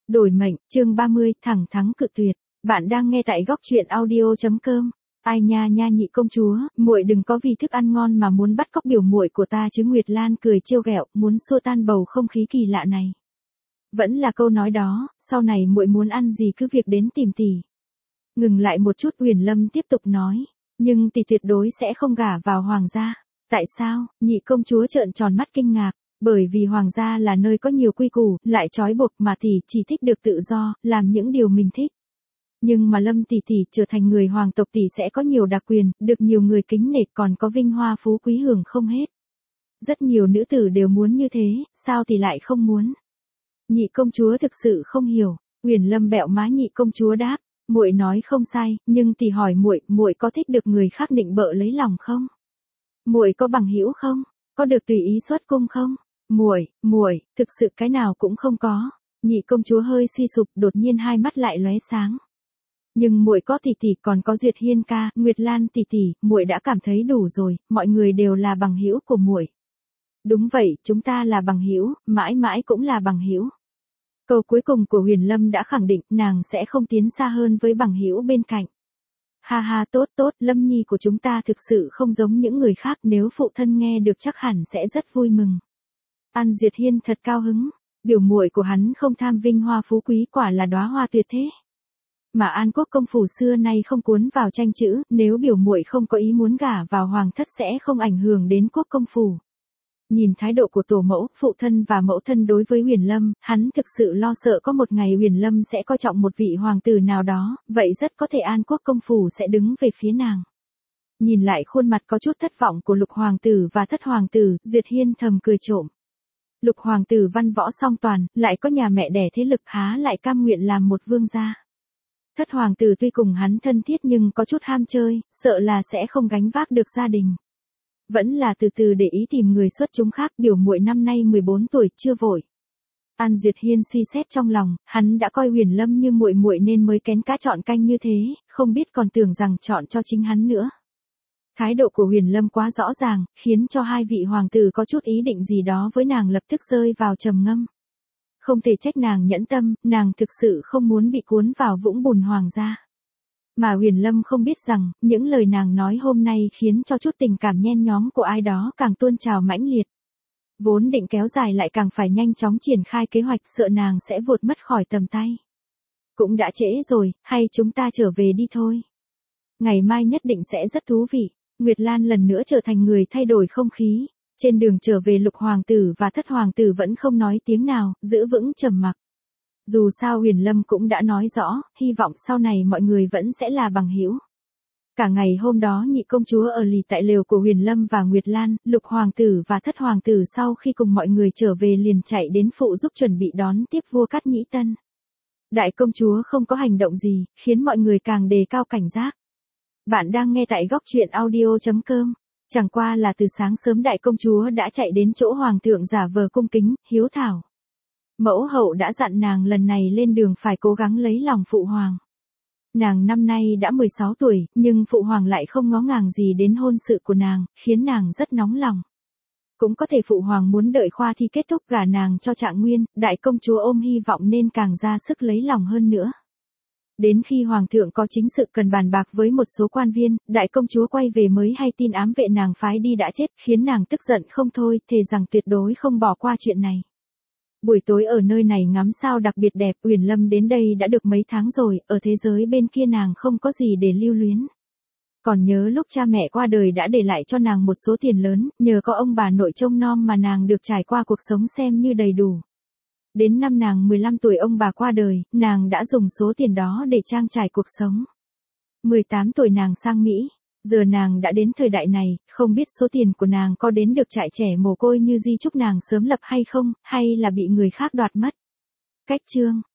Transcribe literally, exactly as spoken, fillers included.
Đổi mệnh, chương ba mươi, thẳng thắn cự tuyệt. Bạn đang nghe tại góc truyện audio chấm com. Ai nha nha nhị công chúa, muội đừng có vì thức ăn ngon mà muốn bắt cóc biểu muội của ta chứ. Nguyệt Lan cười trêu ghẹo, muốn xua tan bầu không khí kỳ lạ này. Vẫn là câu nói đó, sau này muội muốn ăn gì cứ việc đến tìm tỷ. Ngừng lại một chút, Uyển Lâm tiếp tục nói, nhưng tỷ tuyệt đối sẽ không gả vào hoàng gia. Tại sao? Nhị công chúa trợn tròn mắt kinh ngạc. Bởi vì hoàng gia là nơi có nhiều quy củ, lại trói buộc, mà tỷ chỉ thích được tự do, làm những điều mình thích. Nhưng mà Lâm tỷ tỷ trở thành người hoàng tộc, tỷ sẽ có nhiều đặc quyền, được nhiều người kính nể, còn có vinh hoa phú quý hưởng không hết. Rất nhiều nữ tử đều muốn như thế, sao tỷ lại không muốn? Nhị công chúa thực sự không hiểu. Uyển Lâm bẹo má nhị công chúa đáp, muội nói không sai, nhưng tỷ hỏi muội, muội có thích được người khác nịnh bợ lấy lòng không? Muội có bằng hữu không? Có được tùy ý xuất cung không? Muội, muội, thực sự cái nào cũng không có. Nhị công chúa hơi suy sụp, đột nhiên hai mắt lại lóe sáng. Nhưng muội có tỷ tỷ, còn có Duyệt Hiên ca, Nguyệt Lan tỷ tỷ, muội đã cảm thấy đủ rồi, mọi người đều là bằng hữu của muội. Đúng vậy, chúng ta là bằng hữu, mãi mãi cũng là bằng hữu. Câu cuối cùng của Uyển Lâm đã khẳng định nàng sẽ không tiến xa hơn với bằng hữu bên cạnh. Ha ha, tốt tốt, Lâm nhi của chúng ta thực sự không giống những người khác, nếu phụ thân nghe được chắc hẳn sẽ rất vui mừng. An Duyệt Hiên thật cao hứng, biểu muội của hắn không tham vinh hoa phú quý, quả là đóa hoa tuyệt thế. Mà An Quốc công phủ xưa nay không cuốn vào tranh chữ, nếu biểu muội không có ý muốn gả vào hoàng thất sẽ không ảnh hưởng đến quốc công phủ. Nhìn thái độ của tổ mẫu, phụ thân và mẫu thân đối với Uyển Lâm, hắn thực sự lo sợ có một ngày Uyển Lâm sẽ coi trọng một vị hoàng tử nào đó, vậy rất có thể An Quốc công phủ sẽ đứng về phía nàng. Nhìn lại khuôn mặt có chút thất vọng của lục hoàng tử và thất hoàng tử, Duyệt Hiên thầm cười trộm. Lục hoàng tử văn võ song toàn, lại có nhà mẹ đẻ thế lực, há lại cam nguyện làm một vương gia. Thất hoàng tử tuy cùng hắn thân thiết nhưng có chút ham chơi, sợ là sẽ không gánh vác được gia đình. Vẫn là từ từ để ý tìm người xuất chúng khác, biểu muội năm nay mười bốn tuổi, chưa vội. An Duyệt Hiên suy xét trong lòng, hắn đã coi Uyển Lâm như muội muội nên mới kén cá chọn canh như thế, không biết còn tưởng rằng chọn cho chính hắn nữa. Thái độ của Uyển Lâm quá rõ ràng, khiến cho hai vị hoàng tử có chút ý định gì đó với nàng lập tức rơi vào trầm ngâm. Không thể trách nàng nhẫn tâm, nàng thực sự không muốn bị cuốn vào vũng bùn hoàng gia. Mà Uyển Lâm không biết rằng, những lời nàng nói hôm nay khiến cho chút tình cảm nhen nhóm của ai đó càng tuôn trào mãnh liệt. Vốn định kéo dài lại càng phải nhanh chóng triển khai kế hoạch, sợ nàng sẽ vụt mất khỏi tầm tay. Cũng đã trễ rồi, hay chúng ta trở về đi thôi. Ngày mai nhất định sẽ rất thú vị. Nguyệt Lan lần nữa trở thành người thay đổi không khí. Trên đường trở về, lục hoàng tử và thất hoàng tử vẫn không nói tiếng nào, giữ vững trầm mặc. Dù sao Uyển Lâm cũng đã nói rõ, hy vọng sau này mọi người vẫn sẽ là bằng hữu. Cả ngày hôm đó nhị công chúa ở lì tại lều của Uyển Lâm và Nguyệt Lan, lục hoàng tử và thất hoàng tử sau khi cùng mọi người trở về liền chạy đến phụ giúp chuẩn bị đón tiếp vua Cát Nhĩ Tân. Đại công chúa không có hành động gì, khiến mọi người càng đề cao cảnh giác. Bạn đang nghe tại góc truyện audio chấm com. Chẳng qua là từ sáng sớm đại công chúa đã chạy đến chỗ hoàng thượng giả vờ cung kính, hiếu thảo. Mẫu hậu đã dặn nàng lần này lên đường phải cố gắng lấy lòng phụ hoàng. Nàng năm nay đã mười sáu tuổi, nhưng phụ hoàng lại không ngó ngàng gì đến hôn sự của nàng, khiến nàng rất nóng lòng. Cũng có thể phụ hoàng muốn đợi khoa thi kết thúc gả nàng cho Trạng Nguyên, đại công chúa ôm hy vọng nên càng ra sức lấy lòng hơn nữa. Đến khi hoàng thượng có chính sự cần bàn bạc với một số quan viên, đại công chúa quay về mới hay tin ám vệ nàng phái đi đã chết, khiến nàng tức giận không thôi, thề rằng tuyệt đối không bỏ qua chuyện này. Buổi tối ở nơi này ngắm sao đặc biệt đẹp, Uyển Lâm đến đây đã được mấy tháng rồi, ở thế giới bên kia nàng không có gì để lưu luyến. Còn nhớ lúc cha mẹ qua đời đã để lại cho nàng một số tiền lớn, nhờ có ông bà nội trông nom mà nàng được trải qua cuộc sống xem như đầy đủ. Đến năm nàng mười lăm tuổi ông bà qua đời, nàng đã dùng số tiền đó để trang trải cuộc sống. mười tám tuổi nàng sang Mỹ, giờ nàng đã đến thời đại này, không biết số tiền của nàng có đến được trại trẻ mồ côi như di chúc nàng sớm lập hay không, hay là bị người khác đoạt mất. Cách chương